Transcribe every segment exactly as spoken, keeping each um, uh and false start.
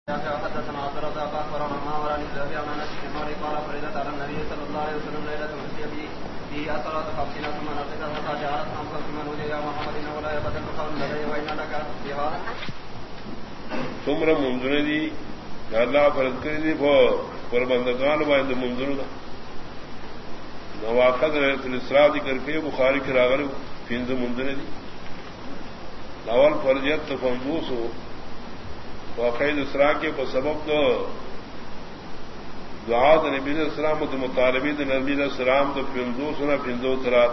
حدثنا عبد الرزاق اخبرنا معمر عن الزهري عن انس بن مالك قال فرضت على النبي صلى الله عليه وسلم ليله مسجد فيه الصلاه خمسين ثم نقصت حتى جعلت خمسا ثم نودي يا محمد انه لا يقتل قول لدي وان لك فيها ثمر منذر دی اللہ فرض کر دی پر بندگان باندې منذر دا نواقد الاسراء ذکر کے بخاری کی راغل پنځه منذر دی اول فرضیت تفندوس ہو واقعید اسراء کے پر سبب تو دعا نبی علیہ السلام تو مطالبی نبی علیہ السلام تو پنځه سنا پنځه ترات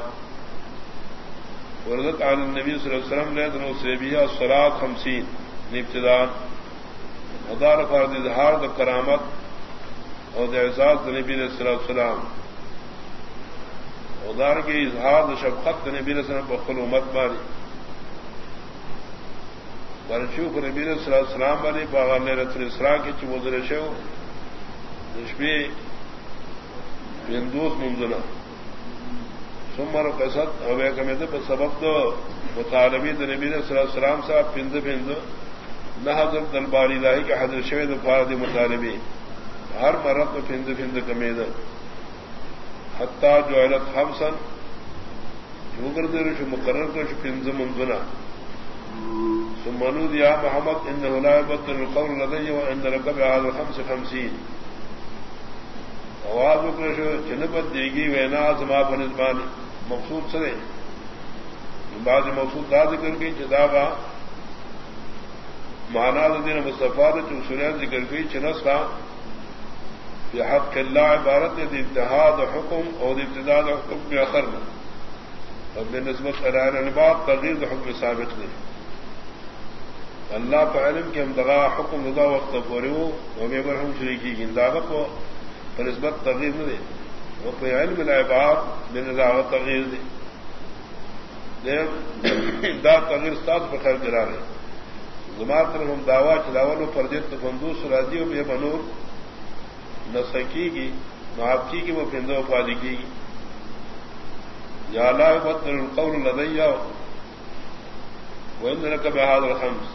ورضت عن النبی صلی اللہ علیہ وسلم نے تو سیبیہ الصلاۃ خمسین ابتداء ادار فرض اظہار د کرامت اور اعزاز نبی علیہ السلام ادار کے اظہار شفقت نبی علیہ السلام پر خل امت ماری برشو پر نبی علیہ السلام والی باغ لیلۃ الاسراء کی چمودر شو نشبی بندوس منزلہ سمر قصد او کمیت پر سبب تو مطالبی نبی علیہ السلام صاحب پند پند نہ حضرت الباری لاہی کے حضرت شوید فارد مطالبی ہر مرت میں پند پند کمید حتیٰ جو علت خمسن شوگر دیر شو مقرر کر شو پند منزلہ سمنود یا محمد انہو لا یبطل القول لدی و ان لک بهذا الخمس خمسین آواز اکر شو جنبت دیگی وینا زما بنزبانی مقصود سرے بعض مقصود دا ذکر کی جدابا معنی دین مصطفیٰ جو سنید ذکر کی چنس کا فی حق اللہ عبارت دی اتحاد حکم اور ابتداد حکم میں اخر میں اور بے نسبت علائن الباب تغییر حکم ثابت نہیں اللہ پہ علم کے ہم دغا حکم رضا وقت پورے ہو وہ بے برہم شریکی کی انداغت کو پر نسبت تغییر نہ دے وہ پہ علم العباد بے نظاغت تغییر دے دا تغییر استاد پر خیر کرا رہے زمار طرف ہم دعویٰ چلاول و پردیت بندوس راضی و بے بنور نہ سکی گی معاف کی کہ وہ پھندو فادی کی گی یا لا یبطل القول لدی وان لک بهذا الخمس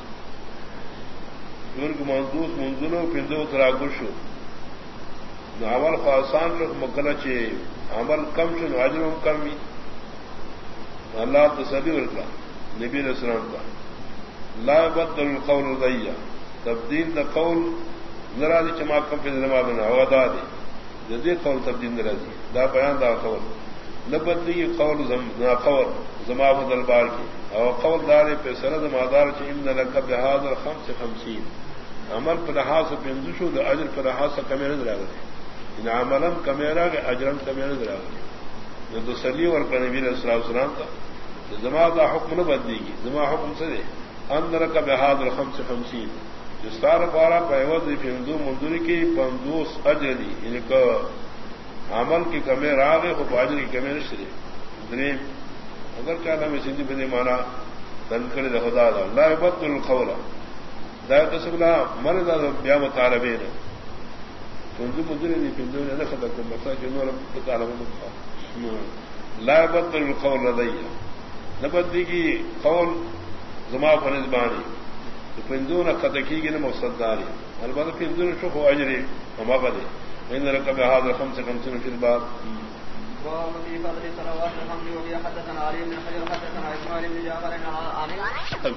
دور مندوس منزلو پھندو تراگشو نہ عمل خاصان رکھ مکلا چے عمل کم شو اجرم کم بھی اللہ تسلی ورکا نبی علیہ السلام کا لا يبطل القول ضيّا تبديل دا قول نرادي چما کم پہ نما بنا ہوا دا دی جدی قول تبدیل نرادی دا بیان دا قول نبدلی قول زم نا قول زما بدل بار کی او قول دار پہ سند مادار چ ان لک بهذا الخمس خمسین عمل پر لحاظ بندشو دا اجر پر لحاظ کم نہ درا ان عملا کم نہ اجرا کم نہ درا جو تسلی اور نبی علیہ الصلوۃ والسلام کا زما دا حکم نہ بدلی گی زما حکم سے اندر کا بهذا الخمس خمسین جستار پارا پیوز فندو منظوری کی پندوس اجری یعنی کہ عمل کی کمی راغ خو اجر کی کمی نشری دریم اگر چاہنا میں سندھی بندی مانا دن کرے خدا دا لا یبطل القول دا قسم لا مرد بیا مطالبین فندو منظوری دی فندو نے خدا کو مسا کہ نور مطالبہ لا یبطل القول لدی نبدی کی قول زما فنزبانی پندون قطکی کی نہ مقصد داری البتہ پندون شوف اجری وما بدی ان لك بهذا الخمس خمسين في الباب وفي فضل صلوات الحمد وفي حدثنا علي بن حجر حدثنا اسماعيل بن جعفر عن